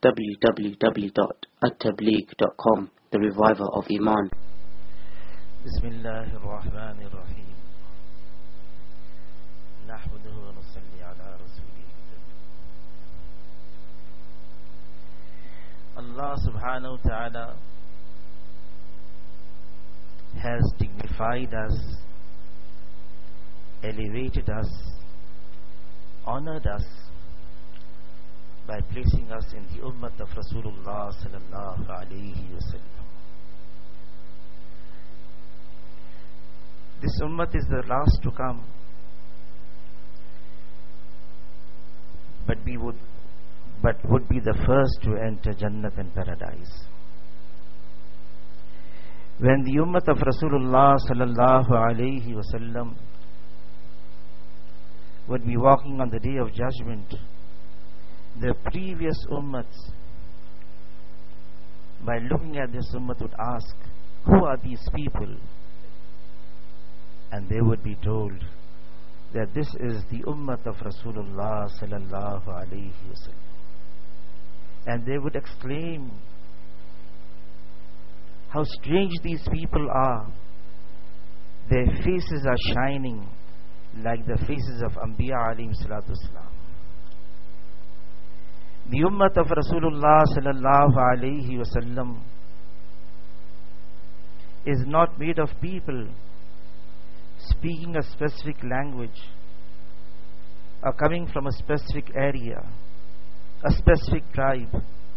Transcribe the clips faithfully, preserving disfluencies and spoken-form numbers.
w w w dot at tabligh dot com, the reviver of Iman. Bismillahir Rahmanir Rahim. Nahmaduhu wa nusalli ala rasulih. Allah subhanahu wa ta'ala has dignified us, elevated us, honored us by placing us in the ummah of Rasulullah sallallahu alayhi wa sallam. This ummah is the last to come, but we would but would be the first to enter Jannat and paradise. When the ummah of Rasulullah sallallahu alayhi wa sallam would be walking on the day of judgment, the previous ummahs, by looking at this ummah, would ask, who are these people? And they would be told that this is the ummah of Rasulullah sallallahu alayhi wa sallam. And they would exclaim, how strange these people are. Their faces are shining like the faces of Anbiya alayhim salatu wasalam. The ummah of Rasulullah sallallahu alayhi wa sallam is not made of people speaking a specific language or coming from a specific area, a specific tribe.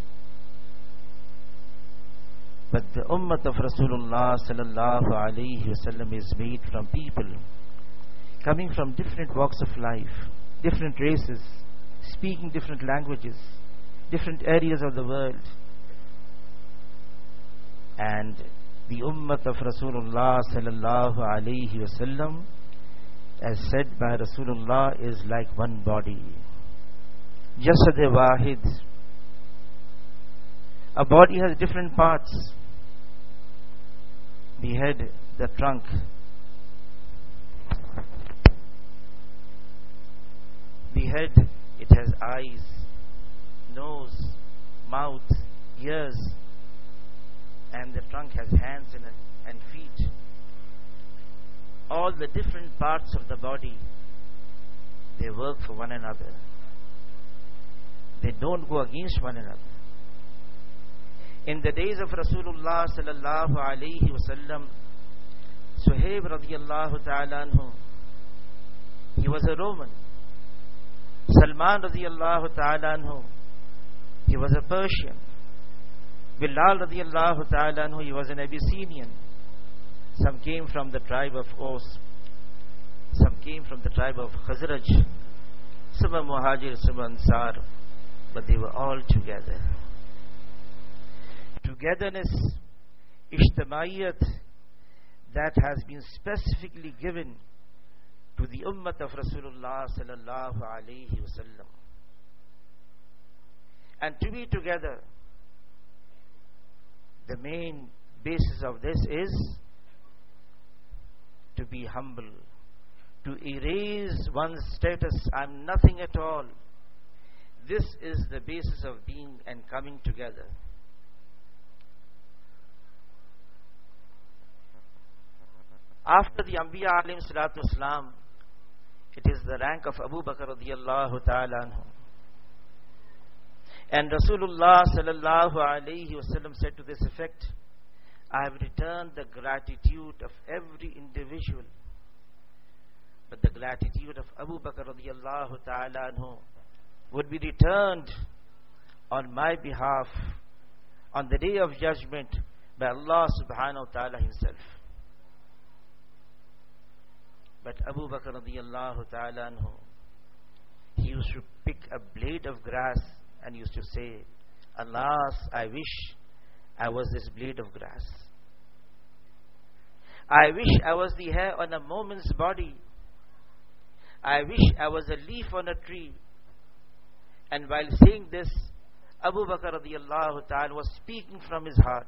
But the ummah of Rasulullah sallallahu alayhi wa sallam is made from people coming from different walks of life, different races, speaking different languages, different areas of the world. And the ummah of Rasulullah sallallahu alayhi wa sallam, as said by Rasulullah, is like one body. Jasad wahid. A body has different parts. The head, the trunk, the head, it has eyes, nose, mouth, ears, and the trunk has hands and, and feet. All the different parts of the body, they work for one another. They don't go against one another. In the days of Rasulullah sallallahu alayhi wa sallam, Suhaib radiyallahu ta'ala anhu, he was a Roman. Salman radiyallahu ta'ala anhu, he was a Persian. Bilal radiyallahu ta'ala anhu, he was an Abyssinian. Some came from the tribe of Aus, some came from the tribe of Khazraj, some were Muhajir, some were Ansar, but they were all together. Togetherness, ijtamaiyat, that has been specifically given to the ummah of Rasulullah sallallahu alayhi wa sallam. And to be together, the main basis of this is to be humble, to erase one's status, I'm nothing at all. This is the basis of being and coming together. After the Anbiya alayhim salatu wasalam, it is the rank of Abu Bakr radiyallahu ta'ala anhu. And Rasulullah sallallahu alayhi wasallam said to this effect, I have returned the gratitude of every individual, but the gratitude of Abu Bakr radiyallahu ta'ala anhu would be returned on my behalf on the day of judgment by Allah subhanahu wa ta'ala himself. But Abu Bakr radiyallahu ta'ala anhu, he used to pick a blade of grass and used to say, alas, I wish I was this blade of grass. I wish I was the hair on a moment's body. I wish I was a leaf on a tree. And while saying this, Abu Bakr radiyallahu ta'ala was speaking from his heart.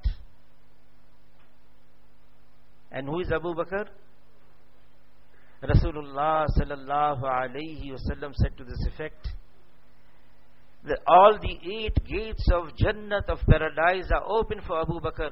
And who is Abu Bakr? Rasulullah sallallahu alayhi wa sallam said to this effect, that all the eight gates of Jannat, of paradise, are open for Abu Bakr.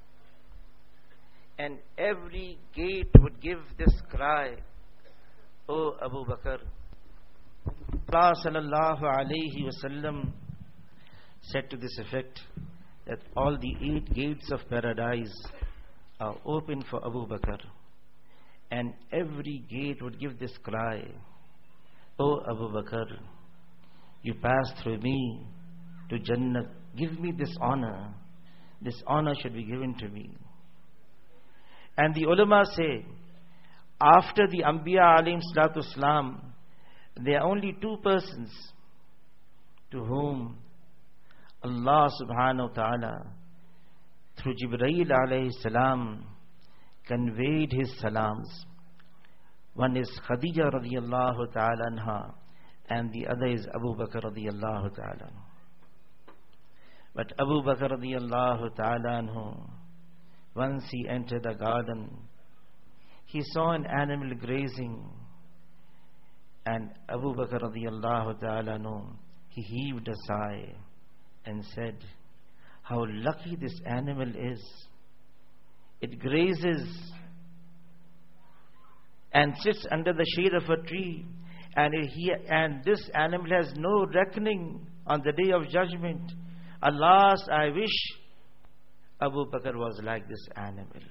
And every gate would give this cry, O Abu Bakr. Allah sallallahu alayhi wasallam said to this effect, that all the eight gates of paradise are open for Abu Bakr. And every gate would give this cry, O Abu Bakr, you pass through me to Jannat. Give me this honor. This honor should be given to me. And the ulama say, after the Anbiya alayhim salatu salam, there are only two persons to whom Allah subhanahu wa ta'ala through Jibreel alayhi salam conveyed his salams. One is Khadija radiyallahu ta'ala anha, and the other is Abu Bakr radiyallahu ta'ala. But Abu Bakr radiyallahu ta'ala anhu, once he entered the garden, he saw an animal grazing, and Abu Bakr radiyallahu ta'ala anhu, he heaved a sigh and said, how lucky this animal is. It grazes and sits under the shade of a tree, and, he, and this animal has no reckoning on the day of judgment. Alas, I wish Abu Bakr was like this animal.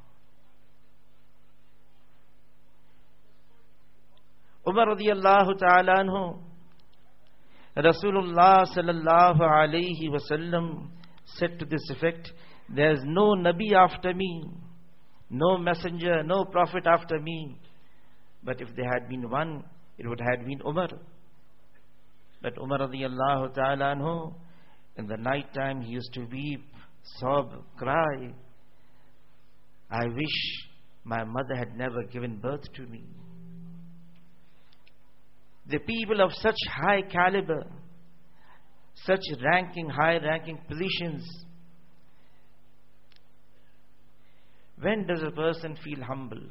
Umar radiyallahu ta'ala anhu, Rasulullah sallallahu alayhi wasallam said to this effect, there is no Nabi after me, no messenger, no prophet after me. But if there had been one, it would have been Umar. But Umar radiyallahu ta'ala anhu, in the night time he used to weep, sob, cry, I wish my mother had never given birth to me. The people of such high caliber, such ranking, high ranking positions, when does a person feel humble?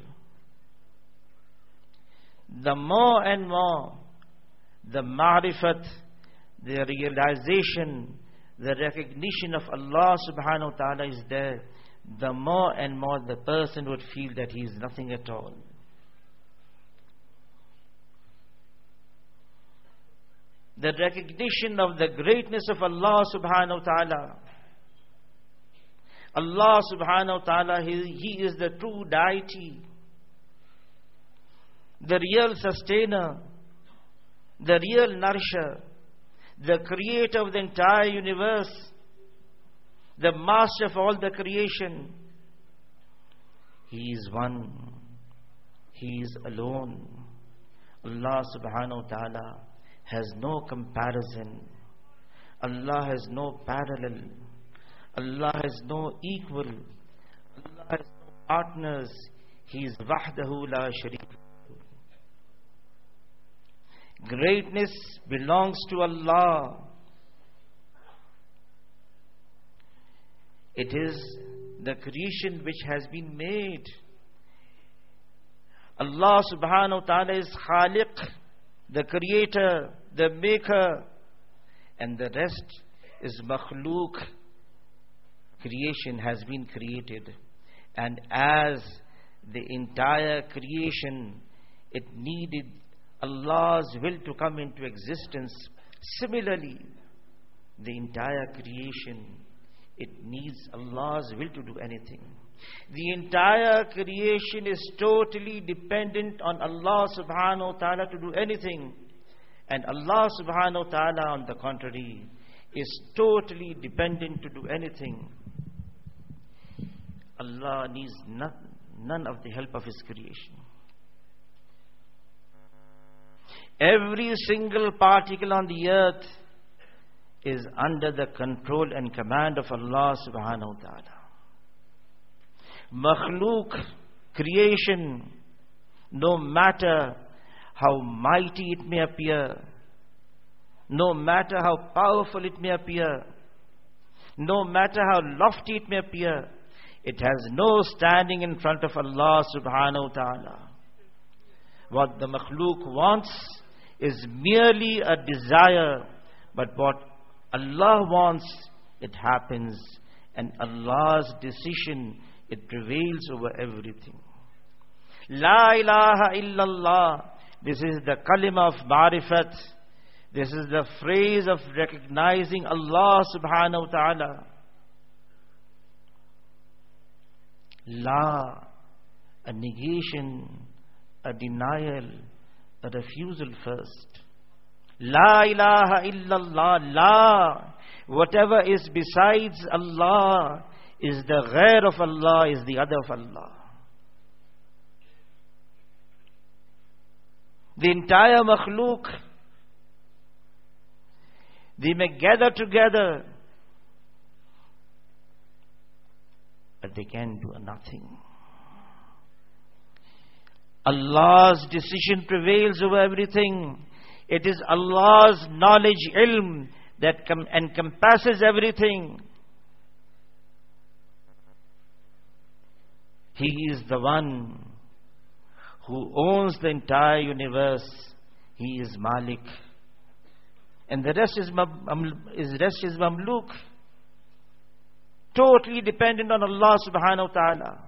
The more and more the ma'rifat, the realization, the recognition of Allah subhanahu wa ta'ala is there, the more and more the person would feel that he is nothing at all. The recognition of the greatness of Allah subhanahu wa ta'ala. Allah subhanahu wa ta'ala, he, he is the true deity, the real sustainer, the real nourisher, the creator of the entire universe, the master of all the creation. He is one. He is alone. Allah subhanahu wa ta'ala has no comparison. Allah has no parallel. Allah has no equal. Allah has no partners. He is wahdahu la sharika. Greatness belongs to Allah. It is the creation which has been made. Allah subhanahu wa ta'ala is Khaliq, the creator, the maker, and the rest is makhluk. Creation has been created, and as the entire creation, it needed Allah's will to come into existence. Similarly, the entire creation, it needs Allah's will to do anything. The entire creation is totally dependent on Allah subhanahu wa ta'ala to do anything. And Allah subhanahu wa ta'ala, on the contrary, is totally dependent to do anything. Allah needs none, none of the help of His creation. Every single particle on the earth is under the control and command of Allah subhanahu wa ta'ala. Makhluk, creation, no matter how mighty it may appear, no matter how powerful it may appear, no matter how lofty it may appear, it has no standing in front of Allah subhanahu wa ta'ala. What the makhluk wants is merely a desire But what Allah wants, it happens. And Allah's decision, it prevails over everything. La ilaha illallah. This is the kalima of ma'rifat. This is the phrase of recognizing Allah subhanahu wa ta'ala. La, a negation, a denial, a refusal first. La ilaha illallah. La, whatever is besides Allah is the ghair of Allah, is the other of Allah. The entire makhluk, they may gather together, but they can do nothing. Allah's decision prevails over everything. It is Allah's knowledge, ilm, that com- encompasses everything. He is the one who owns the entire universe. He is Malik. And the rest is, mam- is, rest is Mamluk. Totally dependent on Allah subhanahu wa ta'ala.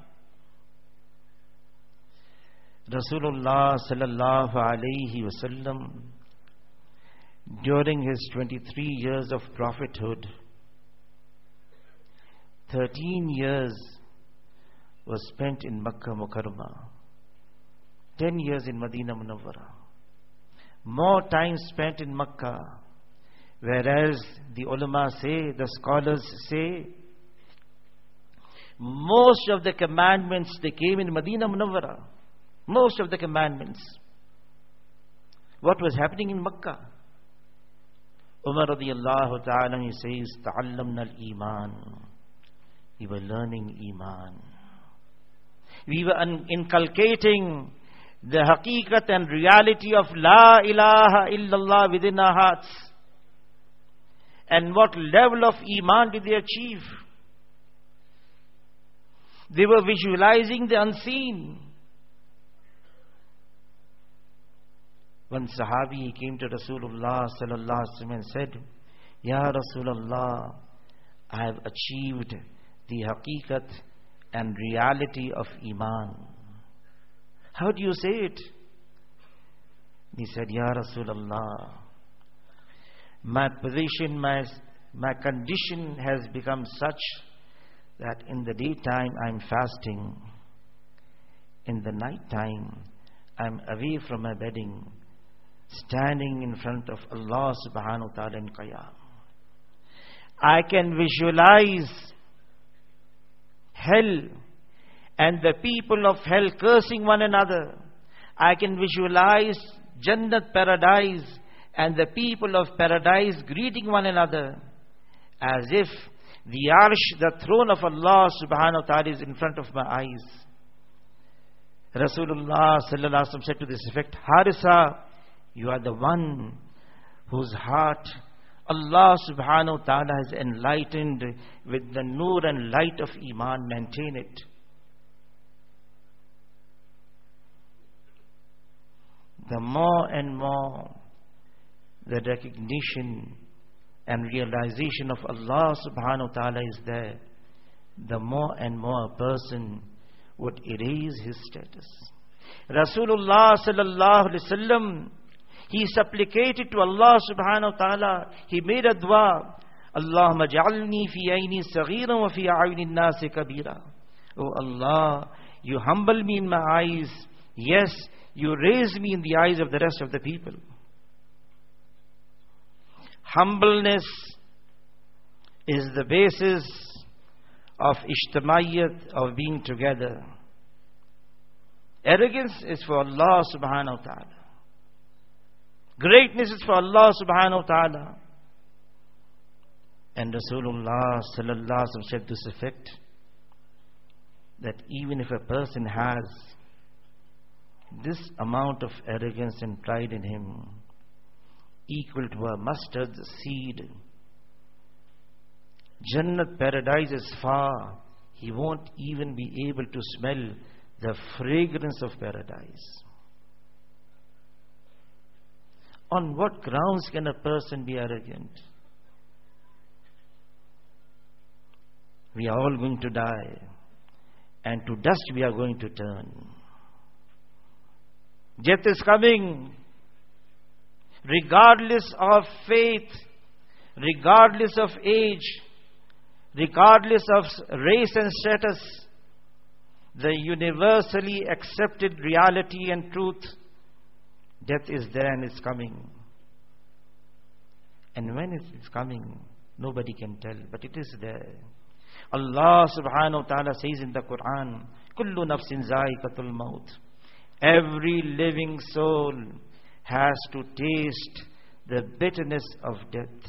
Rasulullah sallallahu alayhi wasallam, during his twenty-three years of prophethood, thirteen years was spent in Makkah Mukarramah, ten years in Medina Munawwara. More time spent in Makkah, whereas the ulama say, the scholars say, most of the commandments, they came in Medina Munawwara. Most of the commandments. What was happening in Makkah? Umar radiyallahu ta'ala, he says, ta'allamna al-iman. We were learning iman. We were un- inculcating the haqiqat and reality of La ilaha illallah within our hearts. And what level of iman did they achieve? They were visualizing the unseen. One Sahabi came to Rasulullah sallallahu alaihi wasallam and said, Ya Rasulullah, I have achieved the haqiqat and reality of iman. How do you say it? He said, Ya Rasulullah, my position, my, my condition has become such that in the daytime I'm fasting, in the night time I'm away from my bedding, standing in front of Allah subhanahu wa ta'ala in qiyam. I can visualize hell and the people of hell cursing one another. I can visualize Jannat, paradise, and the people of paradise greeting one another, as if the arsh, the throne of Allah subhanahu wa ta'ala, is in front of my eyes. Rasulullah sallallahu alaihi wasallam said to this effect, Harisa, you are the one whose heart Allah subhanahu wa ta'ala has enlightened with the nur and light of iman. Maintain it. The more and more the recognition and realization of Allah subhanahu wa ta'ala is there, the more and more a person would erase his status. Rasulullah sallallahu alaihi wasallam, he supplicated to Allah subhanahu wa ta'ala. He made a dua. Allahumma ja'alni fi ayni saghiran wa fi a'yuni an-nasi kabira. Oh Allah, you humble me in my eyes. Yes, you raise me in the eyes of the rest of the people. Humbleness is the basis of ijtimaiyat, of being together. Arrogance is for Allah subhanahu wa ta'ala. Greatness is for Allah subhanahu wa ta'ala. And Rasulullah sallallahu alaihi wasallam said this effect, that even if a person has this amount of arrogance and pride in him, equal to a mustard seed, Jannat, paradise is far, he won't even be able to smell the fragrance of paradise. On what grounds can a person be arrogant? We are all going to die, and to dust we are going to turn. Death is coming, regardless of faith, regardless of age, regardless of race and status. The universally accepted reality and truth, death is there and it's coming. And when it is coming, nobody can tell, but it is there. Allah subhanahu wa ta'ala says in the Quran, Kullu nafsin za'iqatul maut. Every living soul has to taste the bitterness of death.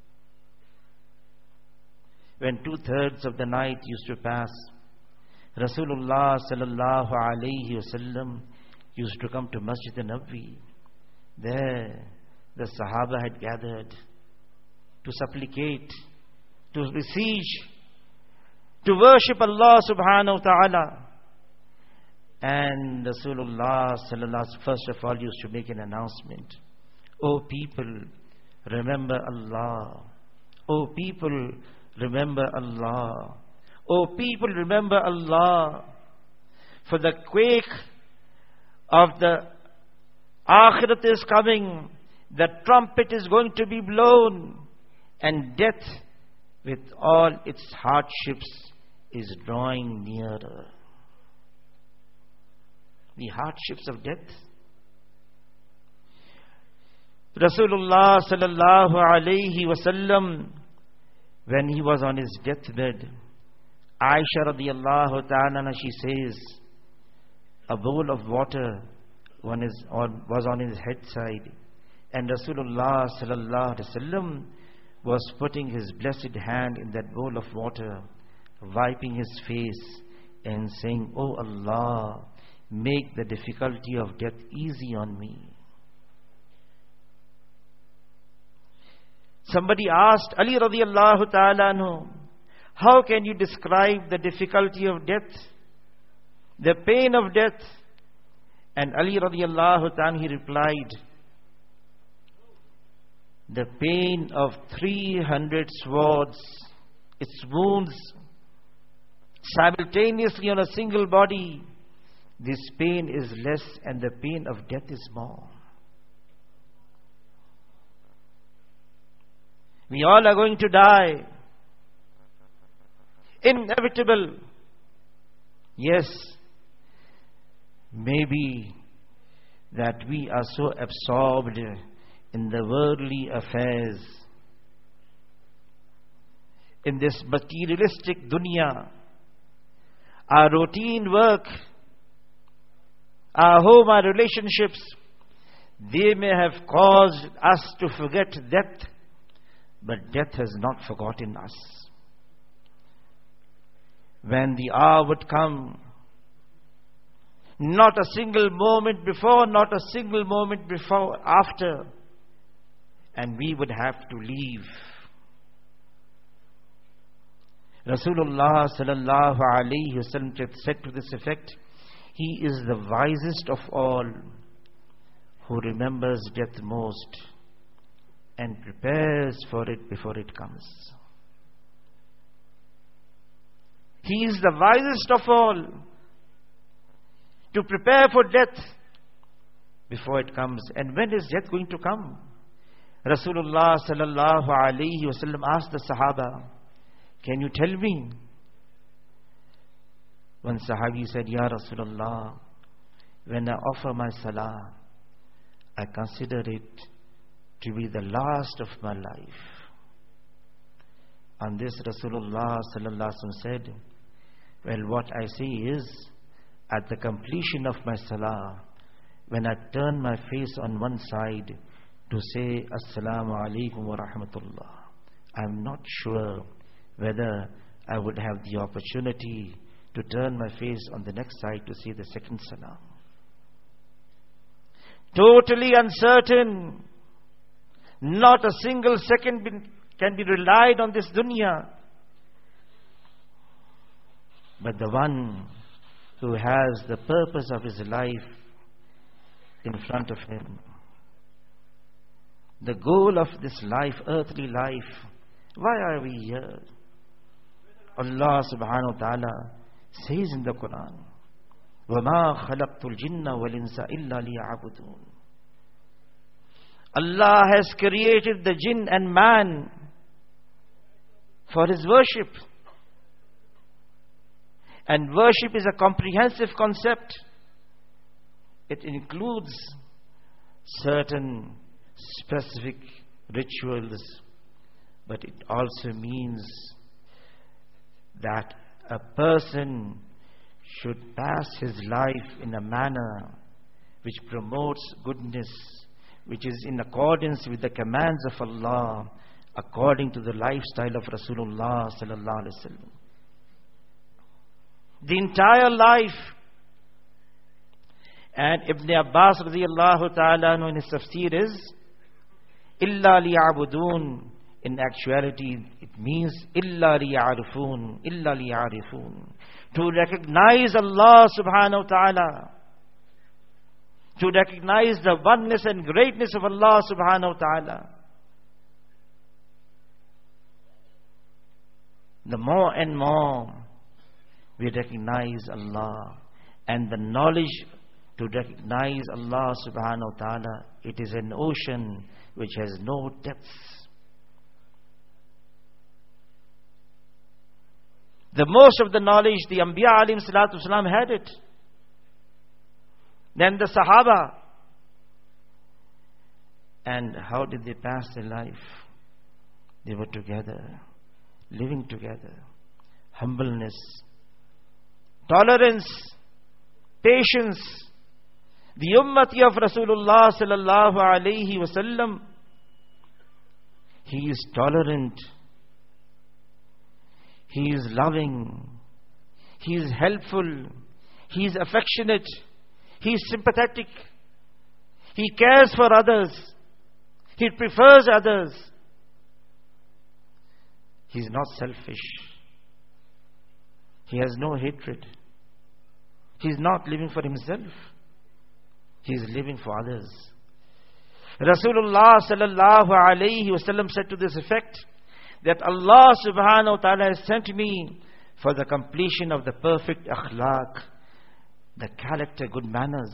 When two-thirds of the night used to pass, Rasulullah sallallahu alayhi wasallam used to come to Masjid al-Nabawi. There the Sahaba had gathered to supplicate, to beseech, to worship Allah subhanahu wa ta'ala. And Rasulullah sallallahu first of all used to make an announcement. O people, remember Allah. O people, remember Allah. O people, remember Allah. For the quake of the Akhirat is coming. The trumpet is going to be blown. And death, with all its hardships, is drawing nearer. The hardships of death. Rasulullah sallallahu alayhi wasallam, when he was on his deathbed, Aisha radiyallahu ta'ala, she says, a bowl of water one is on, was on his head side, and Rasulullah sallallahu alaihi wasallam was putting his blessed hand in that bowl of water, wiping his face and saying, "Oh Allah, make the difficulty of death easy on me." Somebody asked Ali radiyallahu ta'ala anhu, how can you describe the difficulty of death, the pain of death? And Ali radiyallahu ta'ala, he replied, the pain of three hundred swords, its wounds simultaneously on a single body, this pain is less and the pain of death is more. We all are going to die. Inevitable. Yes, maybe that we are so absorbed in the worldly affairs, in this materialistic dunya, our routine work, our home, our relationships, they may have caused us to forget death, but death has not forgotten us. When the hour would come, not a single moment before, not a single moment before, after, and we would have to leave. Rasulullah sallallahu alayhi wasallam said to this effect, he is the wisest of all who remembers death most and prepares for it before it comes. He is the wisest of all to prepare for death before it comes. And when is death going to come? Rasulullah sallallahu alayhi wasallam asked the Sahaba, can you tell me? One Sahabi said, Ya Rasulullah, when I offer my salah, I consider it to be the last of my life. On this Rasulullah sallallahu alaihi wasallam said, well, what I say is, at the completion of my salah, when I turn my face on one side to say Assalamu alaikum wa rahmatullah, I'm not sure whether I would have the opportunity to turn my face on the next side to say the second salam. Totally uncertain. Not a single second can be relied on this dunya. But the one who has the purpose of his life in front of him, the goal of this life, earthly life. Why are we here? Allah subhanahu wa ta'ala says in the Quran, وَمَا خَلَقْتُ الْجِنَّ وَالْإِنسَ إِلَّا لِيَعْبُدُونَ. Allah has created the jinn and man for His worship. And worship is a comprehensive concept. It includes certain specific rituals, but it also means that a person should pass his life in a manner which promotes goodness, which is in accordance with the commands of Allah, according to the lifestyle of Rasulullah sallallahu alaihi wasallam. The entire life. And Ibn Abbas radiyallahu ta'ala anhu in his tafsir is illa liya'budun. In actuality it means illa liya'rifun, illa liya'rifun, to recognize Allah subhanahu wa ta'ala, to recognize the oneness and greatness of Allah subhanahu wa ta'ala. The more and more we recognize Allah, and the knowledge to recognize Allah subhanahu wa ta'ala, it is an ocean which has no depths. The most of the knowledge, the Anbiya alayhim salatu wasalam had it. Then the Sahaba. And how did they pass their life? They were together, living together. Humbleness, tolerance, patience. The ummati of Rasulullah sallallahu alayhi wasallam, he is tolerant, he is loving, he is helpful, he is affectionate, he is sympathetic, he cares for others, he prefers others, he is not selfish, he has no hatred, he is not living for himself, he is living for others. Rasulullah sallallahu alayhi wasallam said to this effect, that Allah subhanahu wa ta'ala has sent me for the completion of the perfect akhlaq, the character, good manners.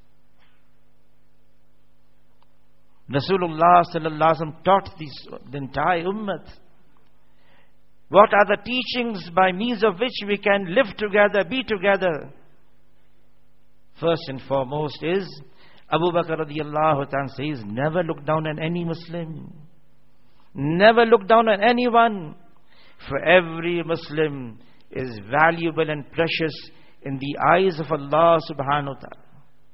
Rasulullah sallallahu alaihi wasallam taught this, the entire ummah. What are the teachings by means of which we can live together, be together? First and foremost is, Abu Bakr radiyallahu ta'ala says, never look down on any Muslim. Never look down on anyone. For every Muslim is valuable and precious in the eyes of Allah subhanahu wa ta'ala.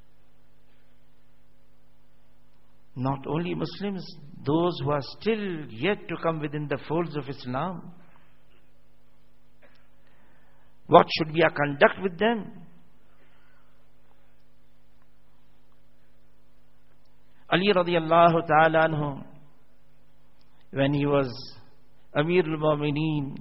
Not only Muslims, those who are still yet to come within the folds of Islam. What should be our conduct with them? Ali radiyallahu ta'ala anhu, when he was Amir al-Mu'mineen,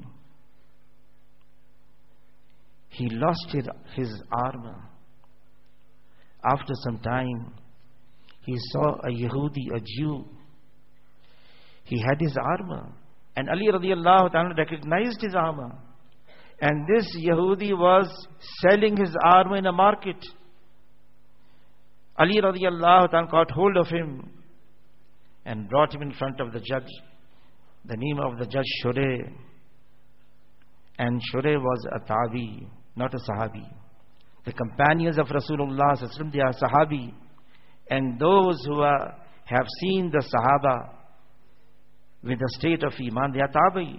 he lost his, his armor. After some time, he saw a Yehudi, a Jew. He had his armor, and Ali radiyallahu ta'ala recognized his armor. And this Yehudi was selling his armor in a market. Ali radiyallahu ta'ala caught hold of him and brought him in front of the judge. The name of the judge, Shureh. And Shureh was a Tabi, not a Sahabi. The companions of Rasulullah, they are Sahabi. And those who are, have seen the Sahaba with the state of Iman, they are Tabi.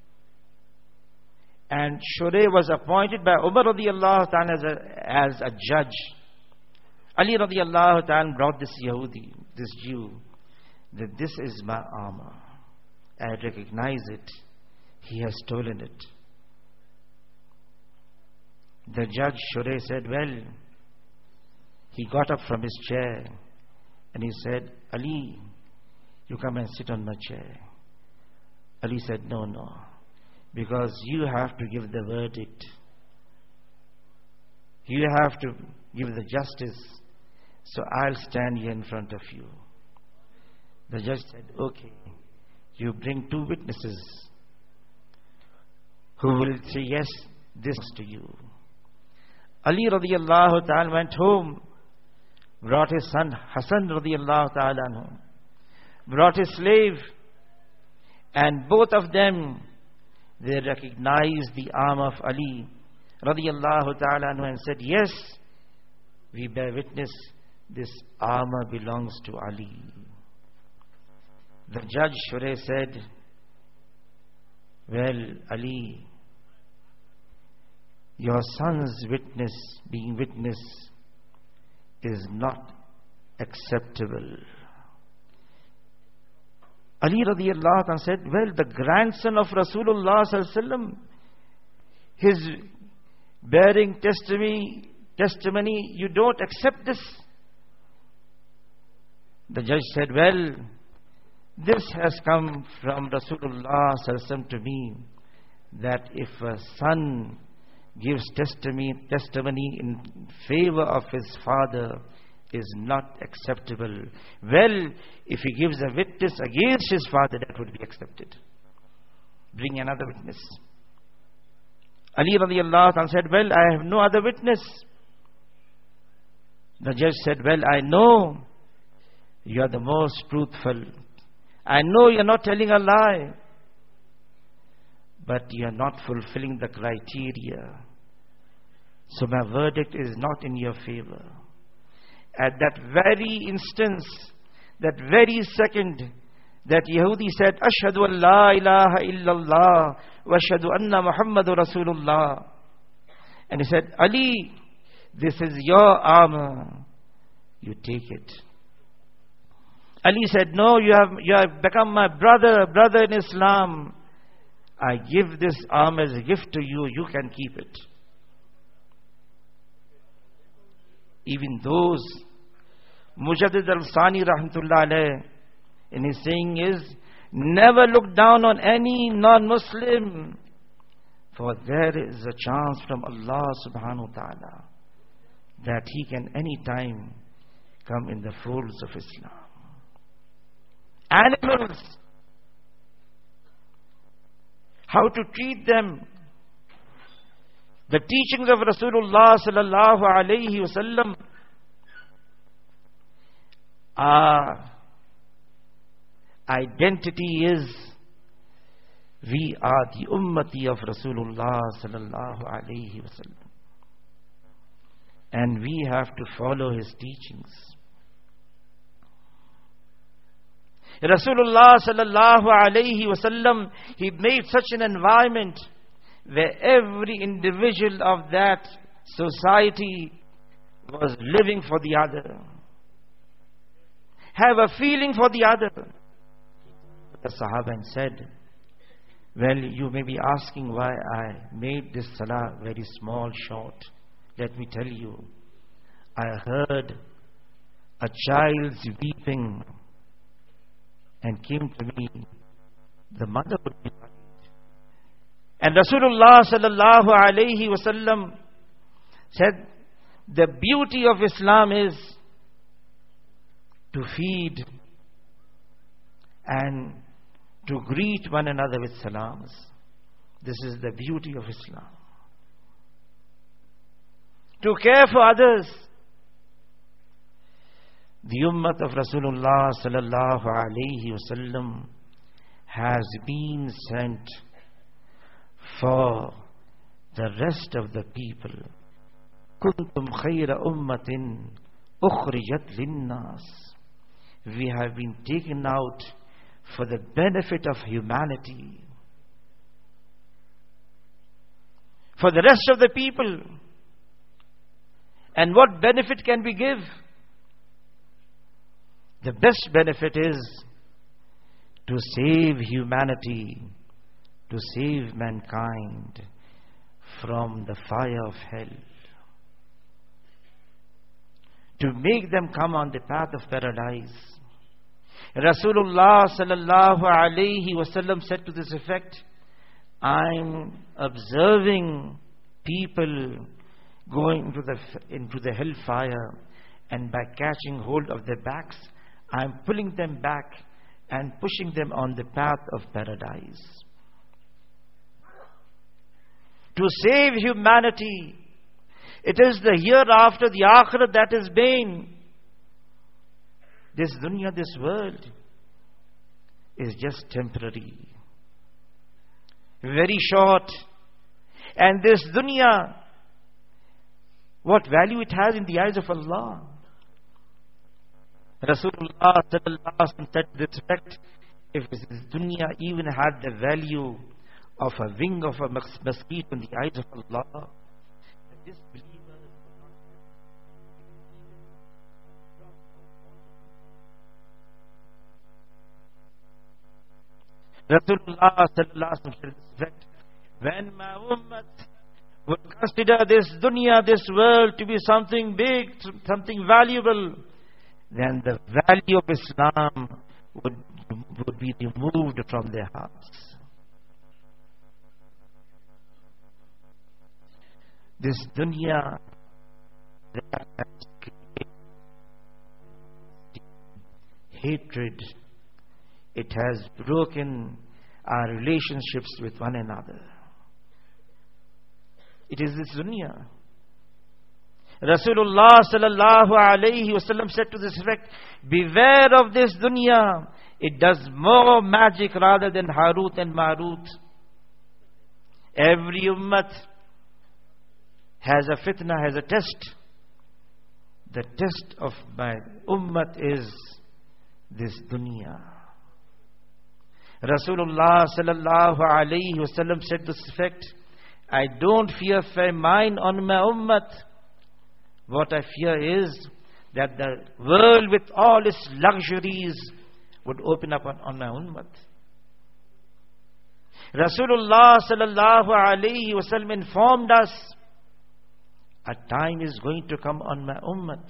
And Shureh was appointed by Umar radiyallahu ta'ala as a, as a judge. Ali radiyallahu ta'ala brought this Yehudi, this Jew, that this is my armor. I recognize it. He has stolen it. The judge Shureh said, well, he got up from his chair and he said, Ali, you come and sit on my chair. Ali said, no, no, because you have to give the verdict. You have to give the justice. So I'll stand here in front of you. The judge said, okay, you bring two witnesses who will say, yes, this is to you. Ali radiallahu ta'ala went home, brought his son Hassan radiallahu ta'ala anhu, brought his slave, and both of them, they recognized the arm of Ali radiallahu ta'ala anhu and said, yes, we bear witness, this armor belongs to Ali. The judge Shureh said, well, Ali, your son's witness, being witness, is not acceptable. Ali radiallahu anhu said, well, the grandson of Rasulullah sallallahu alaihi wasallam, his bearing testimony, testimony, you don't accept this? The judge said, well, this has come from Rasulullah sallallahu alaihi wasallam to me, that if a son gives testimony, testimony in favor of his father, is not acceptable. Well, if he gives a witness against his father, that would be accepted. Bring another witness. Ali radiallahu anhu said, well, I have no other witness. The judge said, well, I know you are the most truthful. I know you are not telling a lie, but you are not fulfilling the criteria. So my verdict is not in your favor. At that very instance, that very second, that Yahudi said, Ashhadu an la ilaha illallah wa ashhadu anna Muhammadur Rasulullah. And he said, Ali, this is your armor. You take it. Ali said, no, you have, you have become my brother, brother in Islam. I give this armor as a gift to you. You can keep it. Even those, Mujaddid al-Sani rahmatullah alayh, in his saying is, never look down on any non-Muslim, for there is a chance from Allah subhanahu wa ta'ala that he can any time come in the folds of Islam. Animals, how to treat them. The teachings of Rasulullah sallallahu alayhi wasallam our identity is, we are the ummati of Rasulullah sallallahu alayhi wasallam, and we have to follow his teachings. Rasulullah sallallahu alayhi wasallam, he made such an environment where every individual of that society was living for the other, have a feeling for the other. The Sahaba said, well, you may be asking why I made this salah very small, short. Let me tell you, I heard a child's weeping and came to me, the mother would be worried. And Rasulullah sallallahu alayhi wasallam said, the beauty of Islam is to feed and to greet one another with salams. This is the beauty of Islam. To care for others. The ummah of Rasulullah sallallahu alayhi wasallam has been sent for the rest of the people. Kuntum khayra ummatin ukhrijat linnas. We have been taken out for the benefit of humanity, for the rest of the people. And what benefit can we give? The best benefit is to save humanity, to save mankind from the fire of hell, to make them come on the path of paradise. Rasulullah sallallahu alayhi wasallam said to this effect, I'm observing people going into the, into the hellfire, and by catching hold of their backs, I'm pulling them back and pushing them on the path of paradise. To save humanity, it is the hereafter, the akhirah that is vain. This dunya, this world is just temporary, very short. And this dunya, what value it has in the eyes of Allah. Rasulullah sallallahu alaihi wasallam said to this effect, if this dunya even had the value of a wing of a mosquito in the eyes of Allah, this believer Rasulullah sallallahu alaihi wasallam said to this effect, when my ummah would consider this dunya, this world to be something big, something valuable, then the value of Islam would, would be removed from their hearts. This dunya that has created hatred, it has broken our relationships with one another. It is this dunya. Rasulullah sallallahu alayhi wasallam said to this effect, beware of this dunya. It does more magic rather than Harut and Marut. Every ummat has a fitna, has a test. The test of my ummat is this dunya. Rasulullah sallallahu alayhi wasallam said to this effect, I don't fear famine on my ummat. What I fear is that the world with all its luxuries would open up on, on my ummat. Rasulullah sallallahu alayhi wasallam informed us, a time is going to come on my ummat.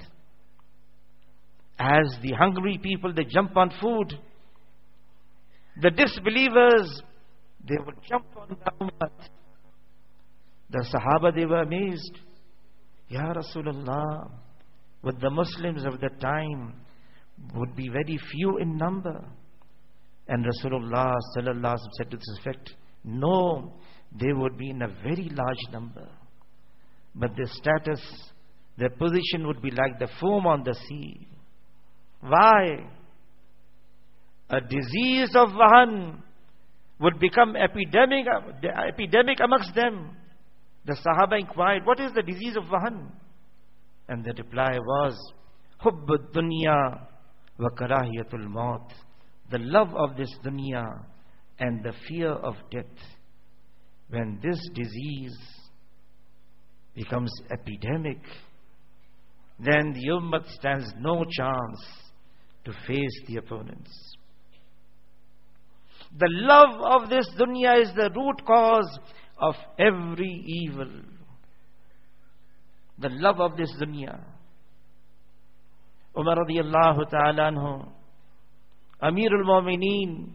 As the hungry people, they jump on food. The disbelievers, they would jump on the ummat. The Sahaba, they were amazed. Ya Rasulullah, with the Muslims of the time would be very few in number. And Rasulullah sallallahu alaihi wasallam said to this effect, no, they would be in a very large number. But their status, their position would be like the foam on the sea. Why? A disease of Wahan would become epidemic, epidemic amongst them. The Sahaba inquired, what is the disease of Wahan? And the reply was, Hubbud dunya wa karahiyatul maut. The love of this dunya and the fear of death. When this disease becomes epidemic, then the ummah stands no chance to face the opponents. The love of this dunya is the root cause of every evil. The love of this dunya. Umar radiyallahu ta'ala anhu, Amirul Mu'mineen,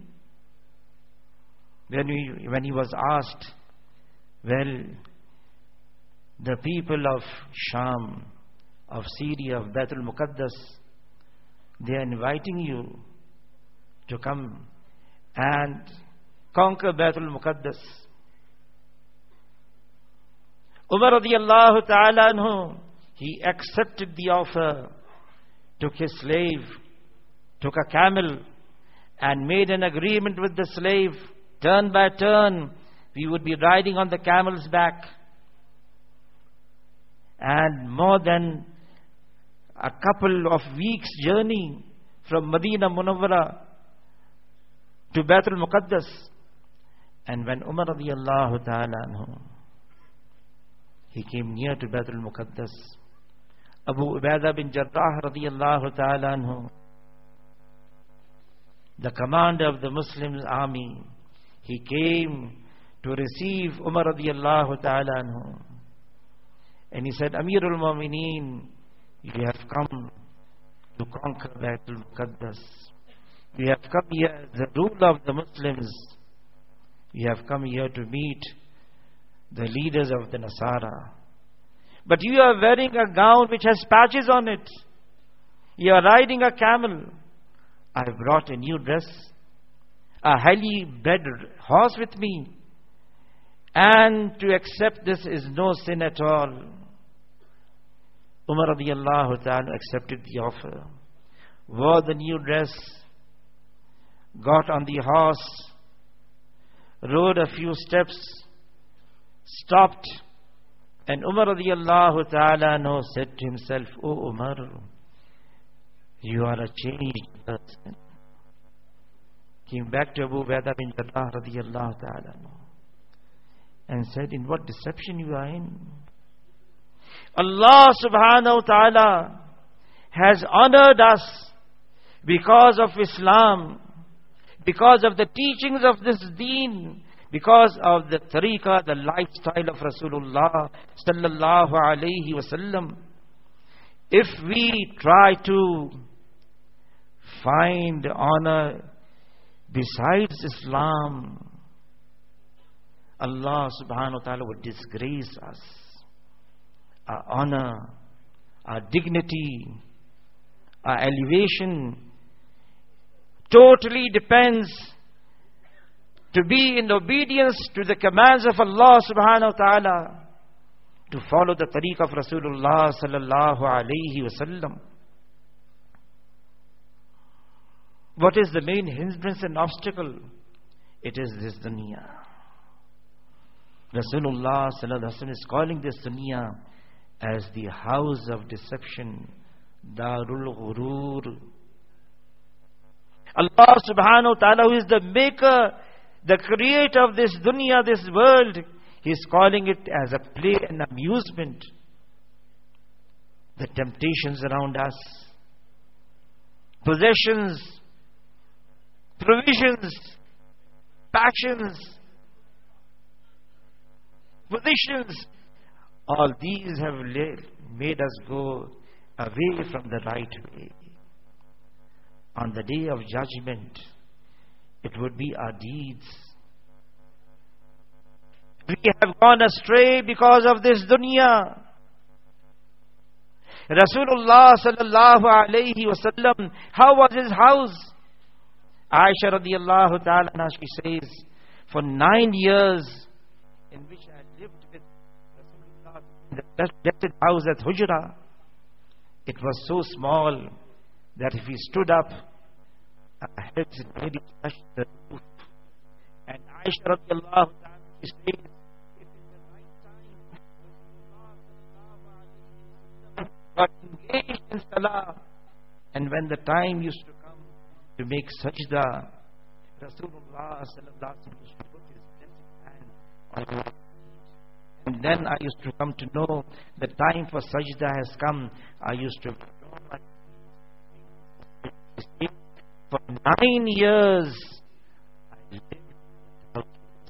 when he, when he was asked, well, the people of Sham, of Syria, of Baitul Muqaddas, they are inviting you to come and conquer Baitul Muqaddas. Umar radiyallahu ta'ala anhu, he accepted the offer, took his slave, took a camel, and made an agreement with the slave. Turn by turn, we would be riding on the camel's back. And more than a couple of weeks' journey from Medina Munawwara to Baitul Muqaddas. And when Umar radiyallahu ta'ala anhu, he came near to Baitul Muqaddas, Abu Ubaidah bin Jarrah radiyallahu ta'ala anhu, the commander of the Muslim army, he came to receive Umar radiyallahu ta'ala anhu. And he said, Amirul Mu'mineen, you have come to conquer Baitul Muqaddas. You have come here as the ruler of the Muslims. You have come here to meet the leaders of the Nasara. But you are wearing a gown which has patches on it. You are riding a camel. I have brought a new dress a highly bred horse with me. And to accept this is no sin at all. Umar radiallahu ta'ala accepted the offer, wore the new dress, got on the horse, rode a few steps, stopped, and Umar radiallahu ta'ala no said to himself, "Oh Umar, you are a changed person." Came back to Abu Ubaidah bin Jarrah radiallahu ta'ala and said, "In what deception you are in? Allah subhanahu wa ta'ala has honored us because of Islam, because of the teachings of this deen, because of the tariqah, the lifestyle of Rasulullah sallallahu alayhi wasallam. If we try to find honor besides Islam, Allah subhanahu wa ta'ala would disgrace us. Our honor, our dignity, our elevation totally depends to be in obedience to the commands of Allah subhanahu wa ta'ala, to follow the tariq of Rasulullah sallallahu alayhi wasallam. What is the main hindrance and obstacle? It is this dunya. Rasulullah sallallahu alayhi wasallam is calling this dunya as the house of deception, Darul Ghurur. Allah subhanahu wa ta'ala, who is the maker, the creator of this dunya, this world, He is calling it as a play and amusement. The temptations around us, possessions, provisions, passions, positions, all these have made us go away from the right way. On the day of judgment, it would be our deeds. We have gone astray because of this dunya. Rasulullah sallallahu alayhi wasallam, how was his house? Aisha radiallahu ta'ala, she says, for nine years in which I lived with Rasulullah in the blessed house at Hujra, it was so small that if he stood up, our heads maybe touched the roof. And Aisha radiallahu ta'ala, she says, it is the right time got engaged in salah, and when the time used to come to make sajda, Rasulullah sallallahu alaihi wasallam used to put his blessed hand on his feet. And then I used to come to know the time for sajda has come. I used to withdraw my feet. For nine years I lived without.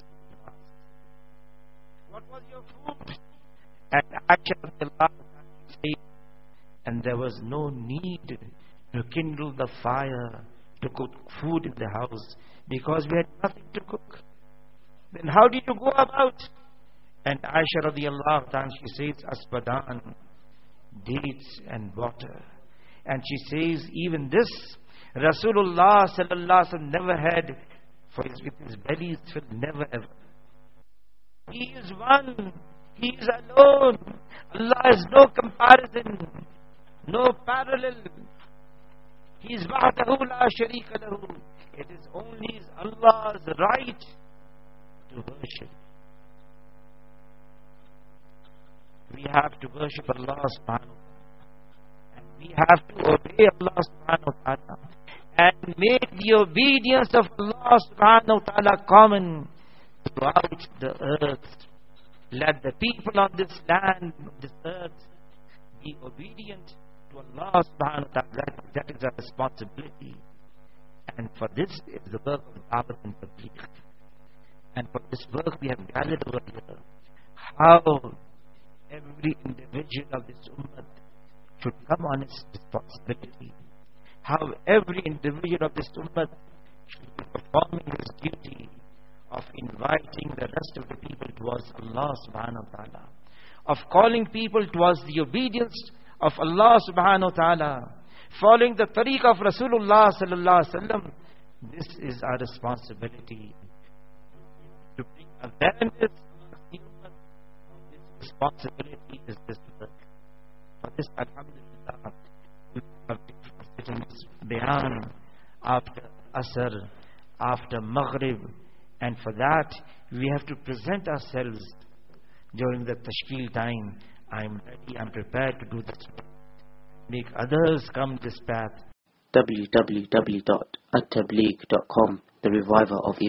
What was your food? And Aisha radiallahu ta'ala, and there was no need to kindle the fire to cook food in the house because we had nothing to cook. Then how did you go about? And Aisha radiallahu ta'ala, she says, asbadan, dates and water. And she says, even this Rasulullah sallallahu alaihi wasallam never had, for his, with his belly is filled, never ever. He is one, He is alone. Allah has no comparison, no parallel. He is wahdahu la sharika lahu. It is only Allah's right to worship. We have to worship Allah subhanahu wa ta'ala, and we have to obey Allah subhanahu wa ta'ala, and make the obedience of Allah subhanahu wa ta'ala common throughout the earth. Let the people on this land, this earth, be obedient to Allah subhanahu wa ta'ala. That is our responsibility. And for this is the work of Dawat and Tabligh. And for this work we have gathered over here. How every individual of this ummah should come on its responsibility. How every individual of this ummah should be performing his duty of inviting the rest of the people towards Allah subhanahu wa ta'ala, of calling people towards the obedience of Allah subhanahu wa ta'ala, following the tariq of Rasulullah sallallahu alaihi wasallam, This is our responsibility. To bring awareness of this responsibility is this work. For this, alhamdulillah, we have sitting this bayan after Asr, after Maghrib, and for that we have to present ourselves during the Tashkil time. I am ready, I am prepared to do this. Make others come this path. w w w dot at tabligh dot com, the reviver of